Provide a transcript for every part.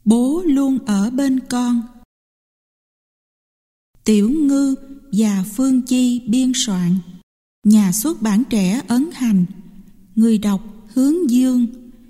Bố luôn ở bên con. Tiểu Ngư và Phương Chi biên soạn. Nhà xuất bản Trẻ ấn hành. Người đọc Hướng Dương.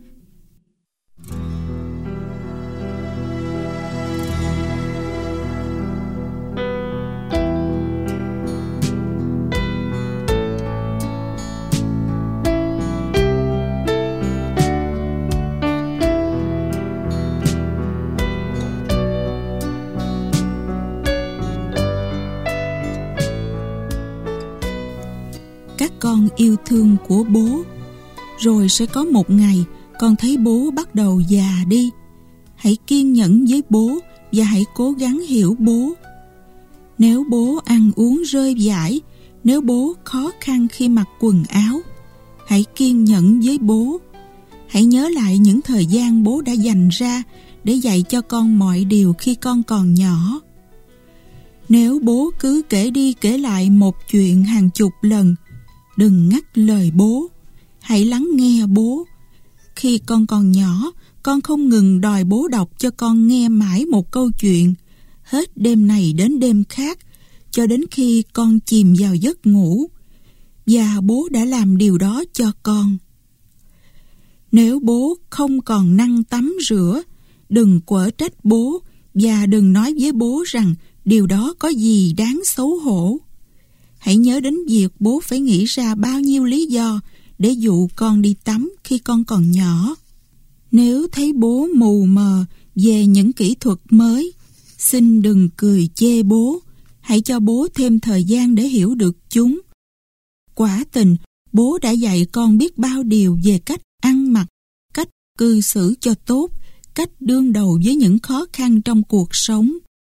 Các con yêu thương của bố. Rồi sẽ có một ngày con thấy bố bắt đầu già đi. Hãy kiên nhẫn với bố và hãy cố gắng hiểu bố. Nếu bố ăn uống rơi vãi, nếu bố khó khăn khi mặc quần áo, hãy kiên nhẫn với bố. Hãy nhớ lại những thời gian bố đã dành ra để dạy cho con mọi điều khi con còn nhỏ. Nếu bố cứ kể đi kể lại một chuyện hàng chục lần, đừng ngắt lời bố. Hãy lắng nghe bố. Khi con còn nhỏ, con không ngừng đòi bố đọc cho con nghe mãi một câu chuyện, hết đêm này đến đêm khác, cho đến khi con chìm vào giấc ngủ. Và bố đã làm điều đó cho con. Nếu bố không còn năng tắm rửa, đừng quở trách bố và đừng nói với bố rằng điều đó có gì đáng xấu hổ. Hãy nhớ đến việc bố phải nghĩ ra bao nhiêu lý do để dụ con đi tắm khi con còn nhỏ. Nếu thấy bố mù mờ về những kỹ thuật mới, xin đừng cười chê bố. Hãy cho bố thêm thời gian để hiểu được chúng. Quả tình, bố đã dạy con biết bao điều về cách ăn mặc, cách cư xử cho tốt, cách đương đầu với những khó khăn trong cuộc sống.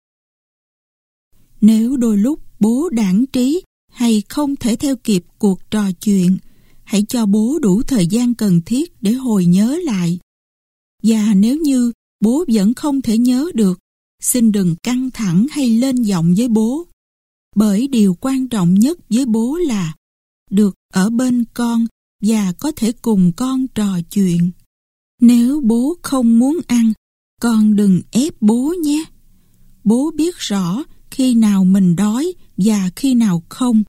Nếu đôi lúc bố đãng trí hay không thể theo kịp cuộc trò chuyện, hãy cho bố đủ thời gian cần thiết để hồi nhớ lại. Và nếu như bố vẫn không thể nhớ được, xin đừng căng thẳng hay lên giọng với bố. Bởi điều quan trọng nhất với bố là được ở bên con và có thể cùng con trò chuyện. Nếu bố không muốn ăn, con đừng ép bố nhé. Bố biết rõ khi nào mình đói và khi nào không.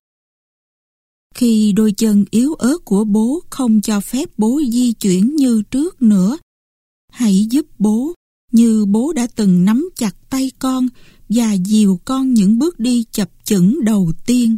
Khi đôi chân yếu ớt của bố không cho phép bố di chuyển như trước nữa, hãy giúp bố như bố đã từng nắm chặt tay con và dìu con những bước đi chập chững đầu tiên.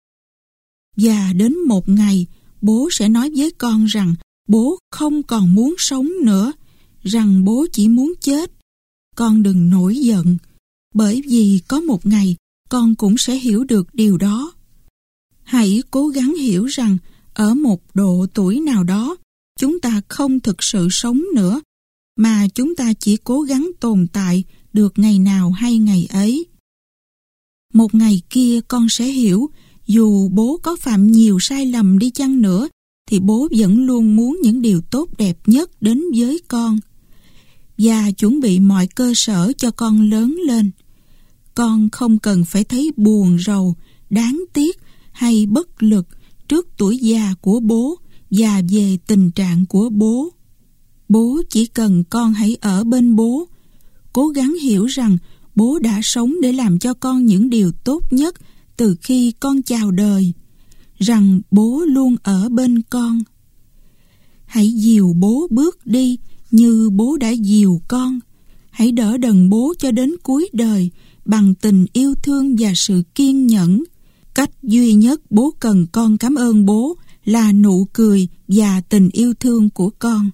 Và đến một ngày, bố sẽ nói với con rằng bố không còn muốn sống nữa, rằng bố chỉ muốn chết. Con đừng nổi giận, bởi vì có một ngày con cũng sẽ hiểu được điều đó. Hãy cố gắng hiểu rằng ở một độ tuổi nào đó, chúng ta không thực sự sống nữa, mà chúng ta chỉ cố gắng tồn tại được ngày nào hay ngày ấy. Một ngày kia con sẽ hiểu, dù bố có phạm nhiều sai lầm đi chăng nữa, thì bố vẫn luôn muốn những điều tốt đẹp nhất đến với con, và chuẩn bị mọi cơ sở cho con lớn lên. Con không cần phải thấy buồn rầu, đáng tiếc hay bất lực trước tuổi già của bố và về tình trạng của bố. Bố chỉ cần con hãy ở bên bố, cố gắng hiểu rằng bố đã sống để làm cho con những điều tốt nhất từ khi con chào đời, rằng bố luôn ở bên con. Hãy dìu bố bước đi như bố đã dìu con. Hãy đỡ đần bố cho đến cuối đời bằng tình yêu thương và sự kiên nhẫn. Cách duy nhất bố cần con cảm ơn bố là nụ cười và tình yêu thương của con.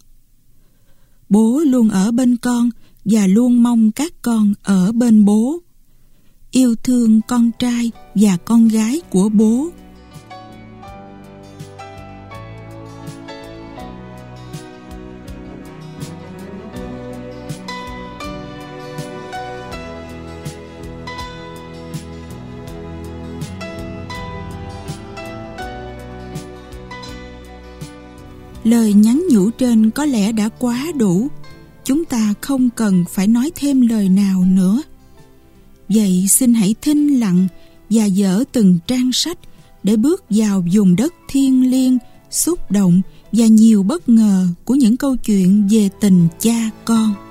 Bố luôn ở bên con và luôn mong các con ở bên bố. Yêu thương con trai và con gái của bố. Lời nhắn nhủ trên có lẽ đã quá đủ. Chúng ta không cần phải nói thêm lời nào nữa. Vậy xin hãy thinh lặng và dở từng trang sách để bước vào vùng đất thiêng liêng, xúc động và nhiều bất ngờ của những câu chuyện về tình cha con.